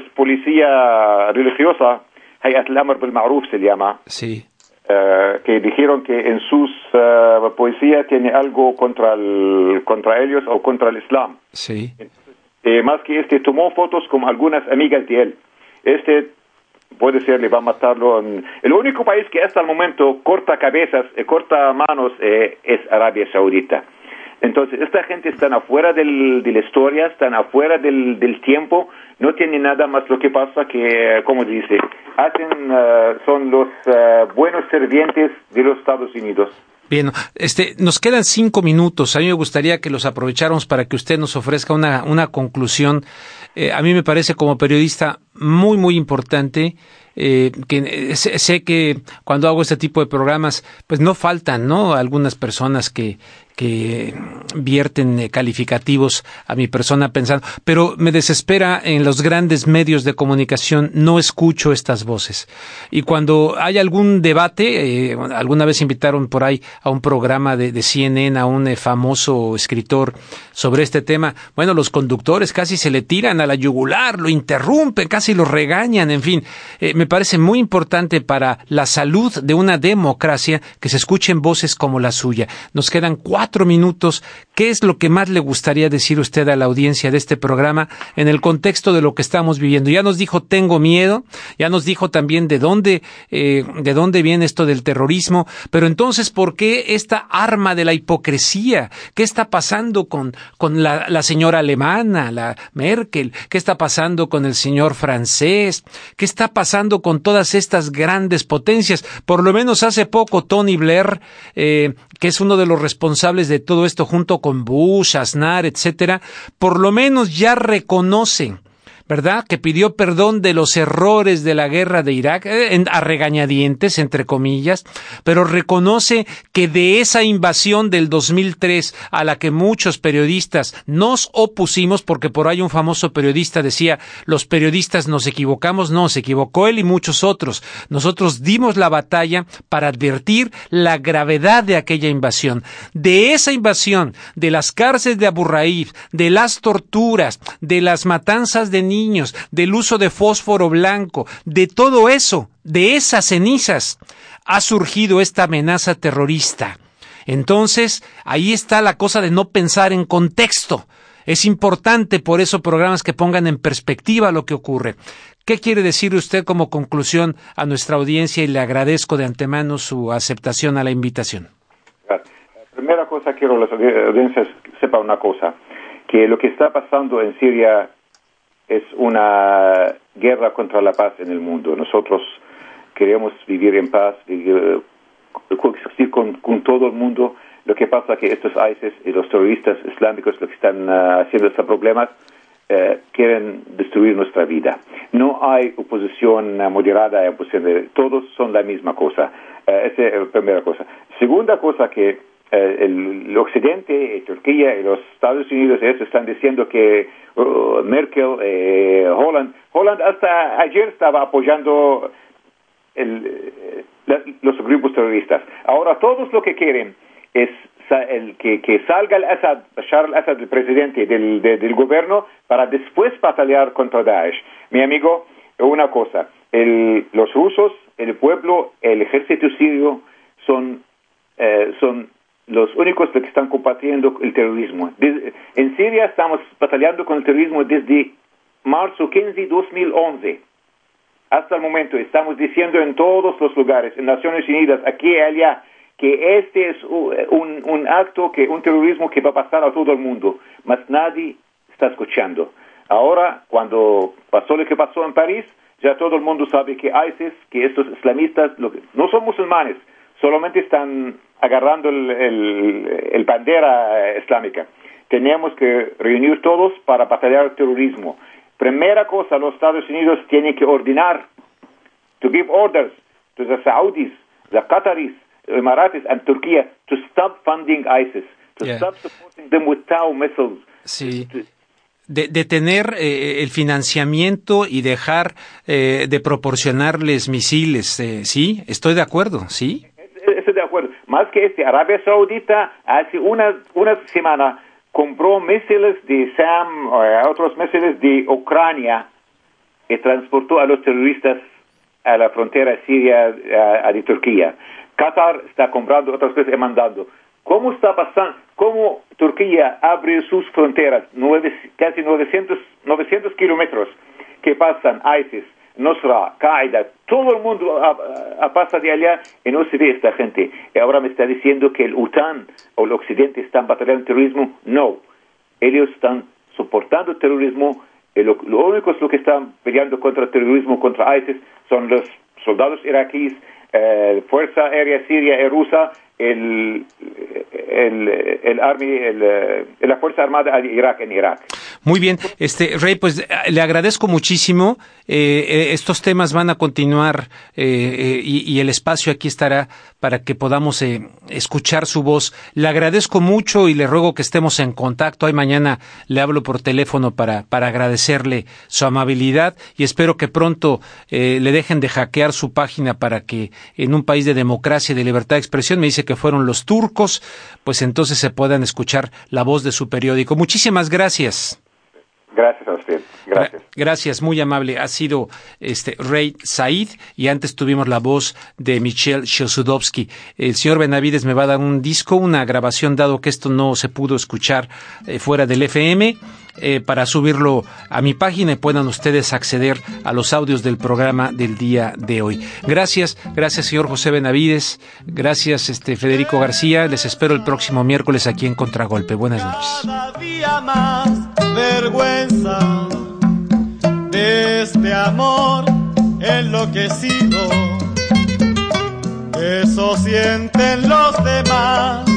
policía religiosa, Hayat al-Amr bil-Ma'ruf se llama, sí. uh, que dijeron que en sus uh, poesías tiene algo contra, el, contra ellos o contra el Islam. Sí. Eh, más que este, tomó fotos con algunas amigas de él. Este puede ser, le va a matarlo. El único país que hasta el momento corta cabezas, eh, corta manos, eh, es Arabia Saudita. Entonces, esta gente están afuera del, de la historia, están afuera del, del tiempo, no tienen nada más. Lo que pasa que, como dice, hacen, uh, son los uh, buenos sirvientes de los Estados Unidos. Bien, este, nos quedan cinco minutos. A mí me gustaría que los aprovecháramos para que usted nos ofrezca una, una conclusión. Eh, a mí me parece como periodista muy, muy importante. Eh, que sé, sé que cuando hago este tipo de programas, pues no faltan, ¿no? Algunas personas que, que vierten eh, calificativos a mi persona pensando, pero me desespera en los grandes medios de comunicación, no escucho estas voces. Y cuando hay algún debate, eh, alguna vez invitaron por ahí a un programa de, de C N N a un eh, famoso escritor sobre este tema, bueno, los conductores casi se le tiran a la yugular, lo interrumpen, casi lo regañan, en fin, eh, me parece muy importante para la salud de una democracia que se escuchen voces como la suya. Nos quedan cuatro minutos. ¿Qué es lo que más le gustaría decir usted a la audiencia de este programa en el contexto de lo que estamos viviendo? Ya nos dijo tengo miedo, ya nos dijo también de dónde, eh, de dónde viene esto del terrorismo, pero entonces, ¿por qué esta arma de la hipocresía? ¿Qué está pasando con, con la, la señora alemana, la Merkel? ¿Qué está pasando con el señor francés? ¿Qué está pasando con todas estas grandes potencias? Por lo menos hace poco Tony Blair, eh, que es uno de los responsables de todo esto junto con Bush, Aznar, etcétera, por lo menos ya reconoce, ¿verdad?, que pidió perdón de los errores de la guerra de Irak, eh, a regañadientes, entre comillas, pero reconoce que de esa invasión del dos mil tres a la que muchos periodistas nos opusimos, porque por ahí un famoso periodista decía, los periodistas nos equivocamos, no, se equivocó él y muchos otros. Nosotros dimos la batalla para advertir la gravedad de aquella invasión. De esa invasión, de las cárceles de Abu Ghraib, de las torturas, de las matanzas de niños, niños, del uso de fósforo blanco, de todo eso, de esas cenizas, ha surgido esta amenaza terrorista. Entonces, ahí está la cosa de no pensar en contexto. Es importante, por eso, programas que pongan en perspectiva lo que ocurre. ¿Qué quiere decir usted como conclusión a nuestra audiencia? Y le agradezco de antemano su aceptación a la invitación. La primera cosa, quiero que las audiencias sepan una cosa, que lo que está pasando en Siria es una guerra contra la paz en el mundo. Nosotros queremos vivir en paz, vivir, coexistir con, con todo el mundo. Lo que pasa es que estos ISIS y los terroristas islámicos, lo que están uh, haciendo estos problemas, uh, quieren destruir nuestra vida. No hay oposición uh, moderada, oposición de, todos son la misma cosa. Uh, esa es la primera cosa. Segunda cosa, que El, el Occidente, Turquía y los Estados Unidos eso están diciendo que uh, Merkel, eh, Holland, Holland hasta ayer estaba apoyando el, la, los grupos terroristas. Ahora todos lo que quieren es el, que, que salga el Assad, Bashar al-Assad, el presidente del, de, del gobierno, para después batallar contra Daesh. Mi amigo, una cosa, el, los rusos, el pueblo, el ejército sirio son, eh, son los únicos que están combatiendo el terrorismo. Desde, en Siria estamos batallando con el terrorismo desde marzo quince de dos mil once. hasta el momento estamos diciendo en todos los lugares, en Naciones Unidas, aquí y allá, que este es un, un acto, que un terrorismo que va a pasar a todo el mundo, mas nadie está escuchando. Ahora, cuando pasó lo que pasó en París, ya todo el mundo sabe que ISIS, que estos islamistas, lo que, no son musulmanes, solamente están agarrando el, el, el bandera islámica. Tenemos que reunir todos para batallar el terrorismo. Primera cosa, los Estados Unidos tienen que ordenar, to give orders to the Saudis, the Qataris, the Emiratis and Turkey to stop funding ISIS, to yeah. stop supporting them with Tau missiles. Sí. De, de tener eh, el financiamiento y dejar eh, de proporcionarles misiles, eh, ¿sí? Estoy de acuerdo, ¿sí? Estoy de acuerdo. Más que este, Arabia Saudita hace una, una semana compró misiles de SAM, o otros misiles de Ucrania y transportó a los terroristas a la frontera siria a, a de Turquía. Qatar está comprando otras cosas y mandando. ¿Cómo está pasando? ¿Cómo Turquía abre sus fronteras? Nueve, casi novecientos, novecientos kilómetros que pasan ISIS, Nusra, Qaeda, todo el mundo a, a pasa de allá y no se ve esta gente. Y ahora me está diciendo que el OTAN o el Occidente están batallando el terrorismo. No, ellos están soportando el terrorismo. Y lo, lo único lo que están peleando contra el terrorismo, contra ISIS, son los soldados iraquíes, eh, Fuerza Aérea Siria y Rusa, el el el Army, el, la Fuerza Armada de Irak en Irak. Muy bien, este Rey, pues le agradezco muchísimo. Eh, estos temas van a continuar eh, eh, y, y el espacio aquí estará para que podamos eh, escuchar su voz. Le agradezco mucho y le ruego que estemos en contacto. Hoy mañana le hablo por teléfono para para agradecerle su amabilidad y espero que pronto eh, le dejen de hackear su página para que en un país de democracia y de libertad de expresión, me dice que fueron los turcos, pues entonces se puedan escuchar la voz de su periódico. Muchísimas gracias. Gracias a usted. Gracias. Gracias, muy amable. Ha sido este Rey Said y antes tuvimos la voz de Michel Chossudovsky. El señor Benavides me va a dar un disco, una grabación, dado que esto no se pudo escuchar eh, fuera del F M, eh, para subirlo a mi página y puedan ustedes acceder a los audios del programa del día de hoy. Gracias, gracias señor José Benavides, gracias este Federico García. Les espero el próximo miércoles aquí en Contragolpe. Buenas noches. Cada día más vergüenza de este amor enloquecido, eso sienten los demás.